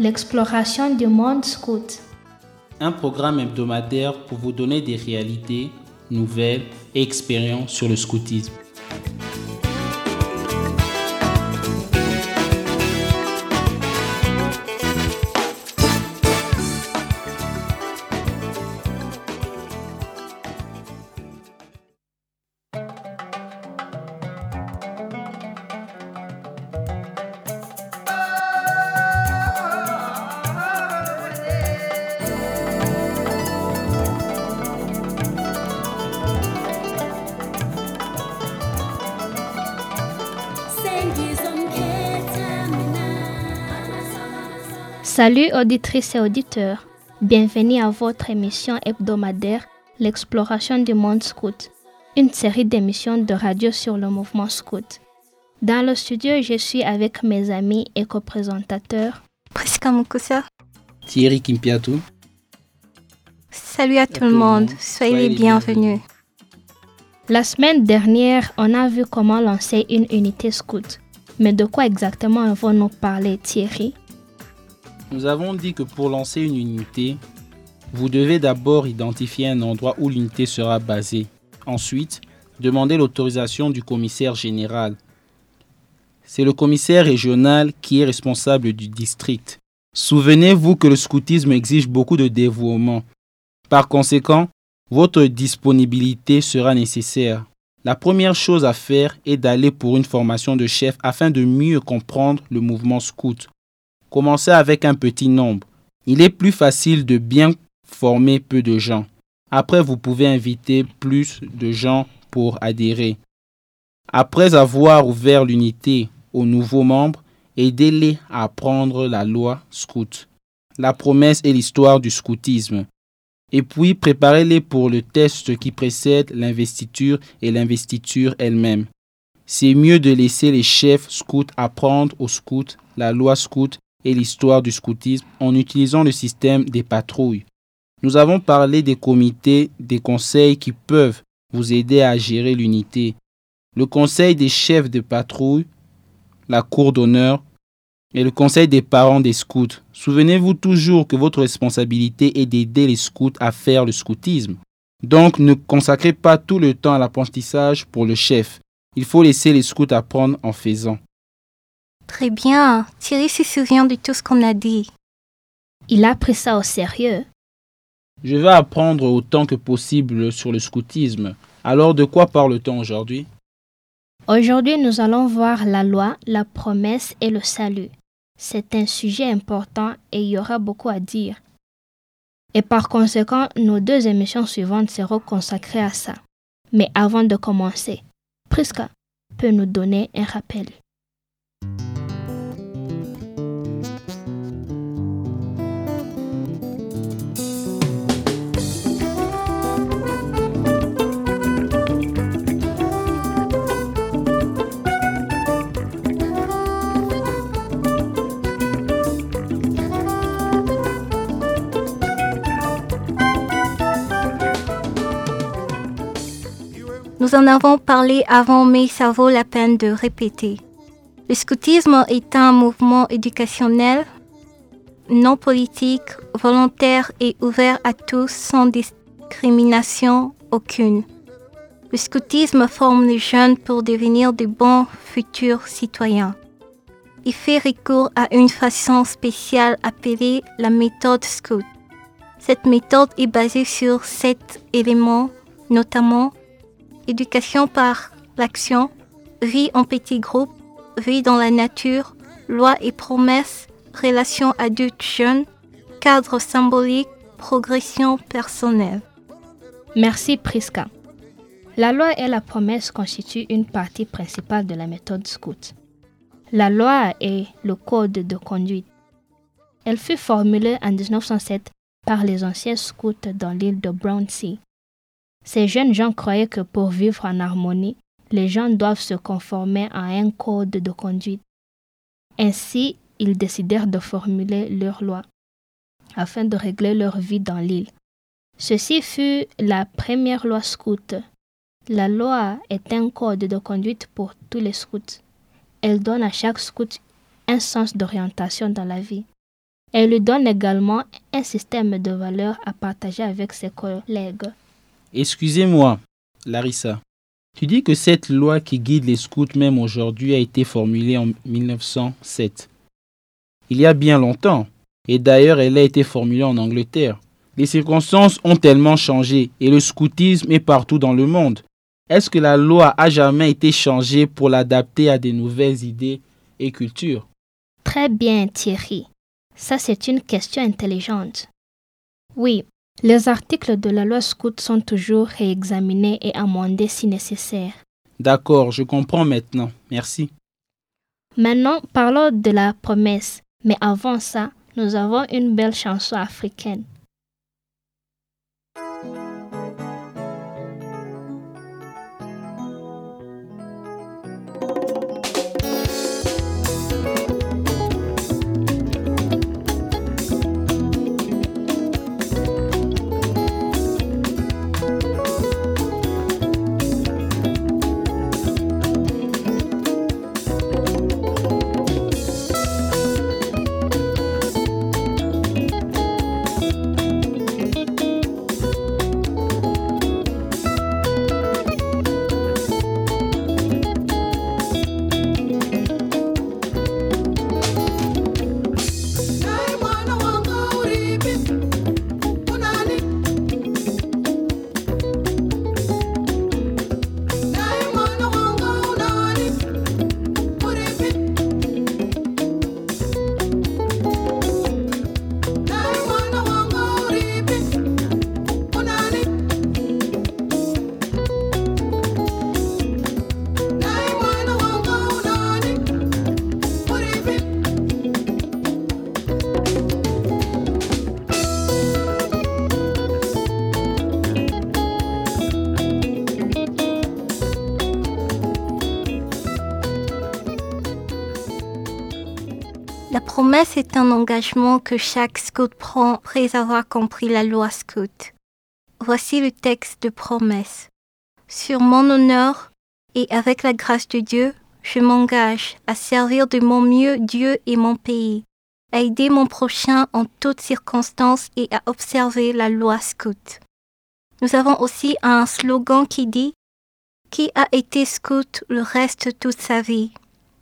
L'exploration du monde scout. Un programme hebdomadaire pour vous donner des réalités, nouvelles et expériences sur le scoutisme. Salut auditrices et auditeurs, bienvenue à votre émission hebdomadaire L'exploration du monde scout, une série d'émissions de radio sur le mouvement scout. Dans le studio, je suis avec mes amis et co-présentateurs Priska Mukusa. Thierry Kimpiatou. Salut à tout le monde, soyez les bienvenus. La semaine dernière, on a vu comment lancer une unité scout. Mais de quoi exactement allons-nous parler, Thierry? Nous avons dit que pour lancer une unité, vous devez d'abord identifier un endroit où l'unité sera basée. Ensuite, demandez l'autorisation du commissaire général. C'est le commissaire régional qui est responsable du district. Souvenez-vous que le scoutisme exige beaucoup de dévouement. Par conséquent, votre disponibilité sera nécessaire. La première chose à faire est d'aller pour une formation de chef afin de mieux comprendre le mouvement scout. Commencez avec un petit nombre. Il est plus facile de bien former peu de gens. Après, vous pouvez inviter plus de gens pour adhérer. Après avoir ouvert l'unité aux nouveaux membres, aidez-les à apprendre la loi scout, la promesse et l'histoire du scoutisme. Et puis, préparez-les pour le test qui précède l'investiture et l'investiture elle-même. C'est mieux de laisser les chefs scouts apprendre aux scouts la loi scout et l'histoire du scoutisme en utilisant le système des patrouilles. Nous avons parlé des comités, des conseils qui peuvent vous aider à gérer l'unité. Le conseil des chefs de patrouille, la cour d'honneur et le conseil des parents des scouts. Souvenez-vous toujours que votre responsabilité est d'aider les scouts à faire le scoutisme. Donc ne consacrez pas tout le temps à l'apprentissage pour le chef. Il faut laisser les scouts apprendre en faisant. Très bien, Thierry se souvient de tout ce qu'on a dit. Il a pris ça au sérieux. Je vais apprendre autant que possible sur le scoutisme. Alors de quoi parle-t-on aujourd'hui? Aujourd'hui, nous allons voir la loi, la promesse et le salut. C'est un sujet important et il y aura beaucoup à dire. Et par conséquent, nos 2 émissions suivantes seront consacrées à ça. Mais avant de commencer, Priska peut nous donner un rappel. Nous en avons parlé avant, mais ça vaut la peine de répéter. Le scoutisme est un mouvement éducationnel, non politique, volontaire et ouvert à tous sans discrimination aucune. Le scoutisme forme les jeunes pour devenir de bons futurs citoyens. Il fait recours à une façon spéciale appelée la méthode scout. Cette méthode est basée sur 7 éléments, notamment éducation par l'action, vie en petits groupes, vie dans la nature, loi et promesses, relations adultes-jeunes, cadre symbolique, progression personnelle. Merci Priska. La loi et la promesse constituent une partie principale de la méthode scout. La loi est le code de conduite. Elle fut formulée en 1907 par les anciens scouts dans l'île de Brownsea. Ces jeunes gens croyaient que pour vivre en harmonie, les gens doivent se conformer à un code de conduite. Ainsi, ils décidèrent de formuler leur loi afin de régler leur vie dans l'île. Ceci fut la première loi scout. La loi est un code de conduite pour tous les scouts. Elle donne à chaque scout un sens d'orientation dans la vie. Elle lui donne également un système de valeurs à partager avec ses collègues. Excusez-moi, Larissa. Tu dis que cette loi qui guide les scouts même aujourd'hui a été formulée en 1907. Il y a bien longtemps. Et d'ailleurs, elle a été formulée en Angleterre. Les circonstances ont tellement changé et le scoutisme est partout dans le monde. Est-ce que la loi a jamais été changée pour l'adapter à des nouvelles idées et cultures? Très bien, Thierry. Ça, c'est une question intelligente. Oui, les articles de la loi scout sont toujours réexaminés et amendés si nécessaire. D'accord, je comprends maintenant. Merci. Maintenant, parlons de la promesse. Mais avant ça, nous avons une belle chanson africaine. La promesse est un engagement que chaque scout prend après avoir compris la loi scout. Voici le texte de promesse. Sur mon honneur et avec la grâce de Dieu, je m'engage à servir de mon mieux Dieu et mon pays, à aider mon prochain en toutes circonstances et à observer la loi scout. Nous avons aussi un slogan qui dit « Qui a été scout le reste toute sa vie ?»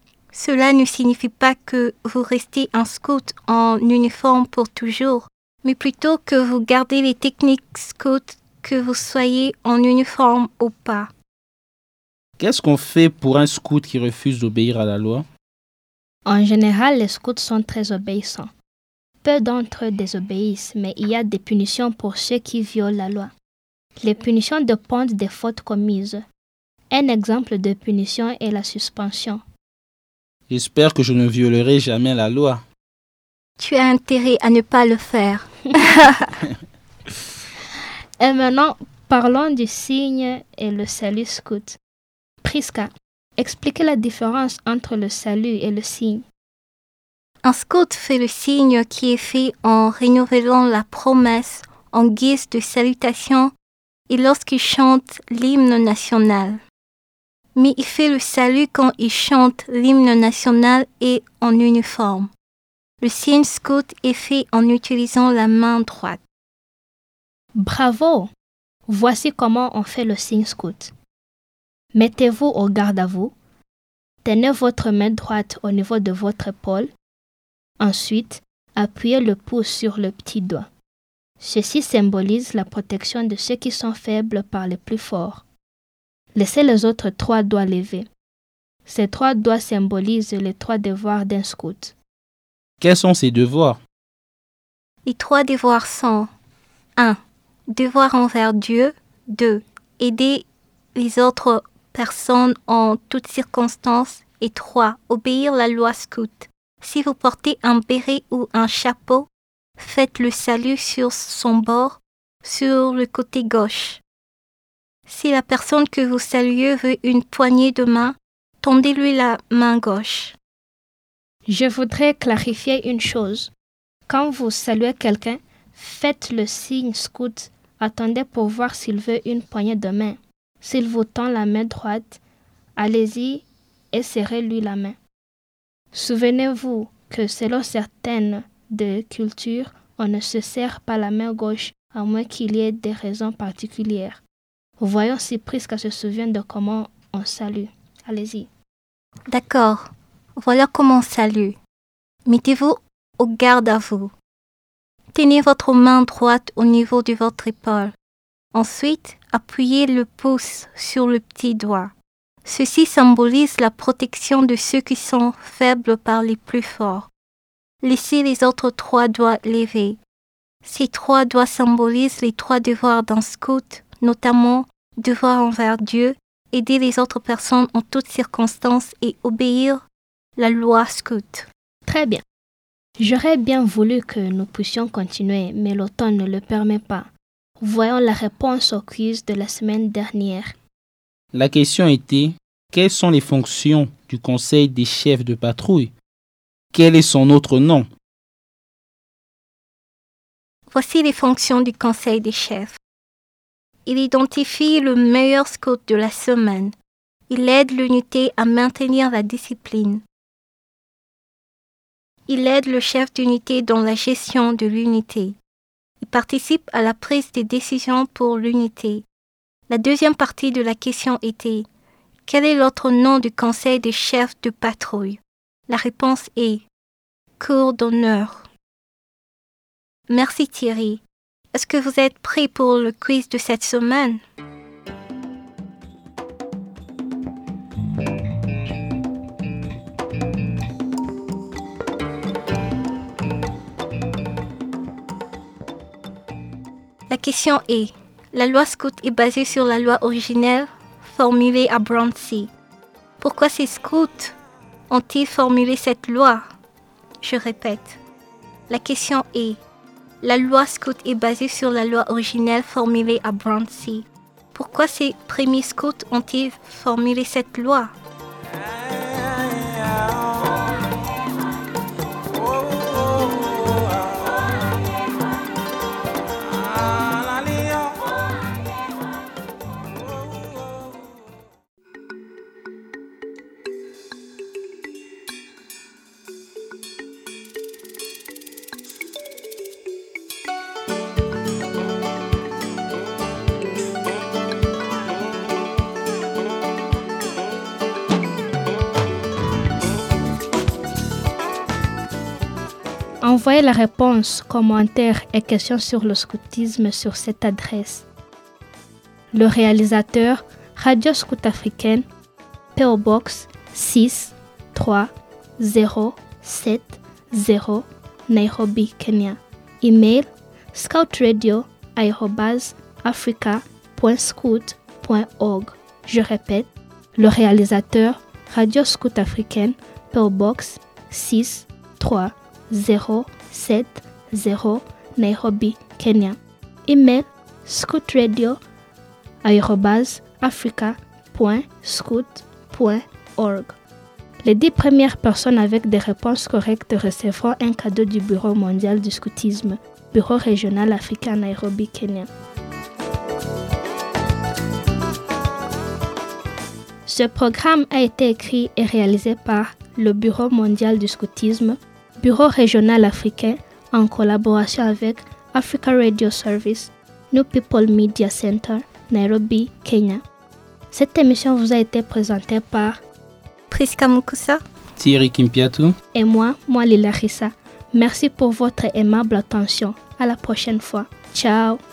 Cela ne signifie pas que vous restez un scout en uniforme pour toujours, mais plutôt que vous gardez les techniques scouts que vous soyez en uniforme ou pas. Qu'est-ce qu'on fait pour un scout qui refuse d'obéir à la loi? En général, les scouts sont très obéissants. Peu d'entre eux désobéissent, mais il y a des punitions pour ceux qui violent la loi. Les punitions dépendent des fautes commises. Un exemple de punition est la suspension. J'espère que je ne violerai jamais la loi. Tu as intérêt à ne pas le faire. Et maintenant, parlons du signe et le salut scout. Priska, expliquez la différence entre le salut et le signe. Un scout fait le signe qui est fait en renouvelant la promesse en guise de salutation et lorsqu'il chante l'hymne national. Mais il fait le salut quand il chante l'hymne national et en uniforme. Le signe scout est fait en utilisant la main droite. Bravo! Voici comment on fait le signe scout. Mettez-vous au garde à vous. Tenez votre main droite au niveau de votre épaule. Ensuite, appuyez le pouce sur le petit doigt. Ceci symbolise la protection de ceux qui sont faibles par les plus forts. Laissez les autres 3 doigts levés. Ces 3 doigts symbolisent les 3 devoirs d'un scout. Quels sont ces devoirs? Les 3 devoirs sont 1. Devoir envers Dieu. 2. Aider les autres personnes en toutes circonstances. Et 3. Obéir la loi scout. Si vous portez un béret ou un chapeau, faites le salut sur son bord, sur le côté gauche. Si la personne que vous saluez veut une poignée de main, tendez-lui la main gauche. Je voudrais clarifier une chose. Quand vous saluez quelqu'un, faites le signe scout. Attendez pour voir s'il veut une poignée de main. S'il vous tend la main droite, allez-y et serrez-lui la main. Souvenez-vous que selon certaines de culture, on ne se serre pas la main gauche à moins qu'il y ait des raisons particulières. Voyons si Prisca se souvient de comment on salue. Allez-y. D'accord. Voilà comment on salue. Mettez-vous au garde à vous. Tenez votre main droite au niveau de votre épaule. Ensuite, appuyez le pouce sur le petit doigt. Ceci symbolise la protection de ceux qui sont faibles par les plus forts. Laissez les autres 3 doigts levés. Ces 3 doigts symbolisent les 3 devoirs d'un scout, notamment devoir envers Dieu, aider les autres personnes en toutes circonstances et obéir la loi scout. Très bien. J'aurais bien voulu que nous puissions continuer, mais le temps ne le permet pas. Voyons la réponse au quiz de la semaine dernière. La question était: quelles sont les fonctions du conseil des chefs de patrouille? Quel est son autre nom? Voici les fonctions du conseil des chefs. Il identifie le meilleur scout de la semaine. Il aide l'unité à maintenir la discipline. Il aide le chef d'unité dans la gestion de l'unité. Il participe à la prise de décisions pour l'unité. La deuxième partie de la question était: quel est l'autre nom du conseil des chefs de patrouille? La réponse est cour d'honneur. Merci Thierry. Est-ce que vous êtes prêts pour le quiz de cette semaine? La question est: la loi scout est basée sur la loi originelle formulée à Bruntsea. Pourquoi ces scouts ont-ils formulé cette loi? Je répète. La question est: la loi scout est basée sur la loi originelle formulée à Bruntsea. Pourquoi ces premiers scouts ont-ils formulé cette loi? Envoyez la réponse, commentaires et questions sur le scoutisme sur cette adresse. Le réalisateur, Radio Scout Africaine, P.O. Box 63070, Nairobi, Kenya. Email scoutradio@africa.scout.org. Je répète, le réalisateur, Radio Scout Africaine, P.O. Box 63070, Nairobi, Kenya. Email scoutradio@africa.scout.org. Les 10 premières personnes avec des réponses correctes recevront un cadeau du Bureau mondial du scoutisme, Bureau régional africain Nairobi, Kenya. Ce programme a été écrit et réalisé par le Bureau mondial du scoutisme, Bureau régional africain, en collaboration avec Africa Radio Service, New People Media Center, Nairobi, Kenya. Cette émission vous a été présentée par Prisca Mukusa, Thierry Kimpiatou et moi, Mwali Larissa. Merci pour votre aimable attention. À la prochaine fois. Ciao.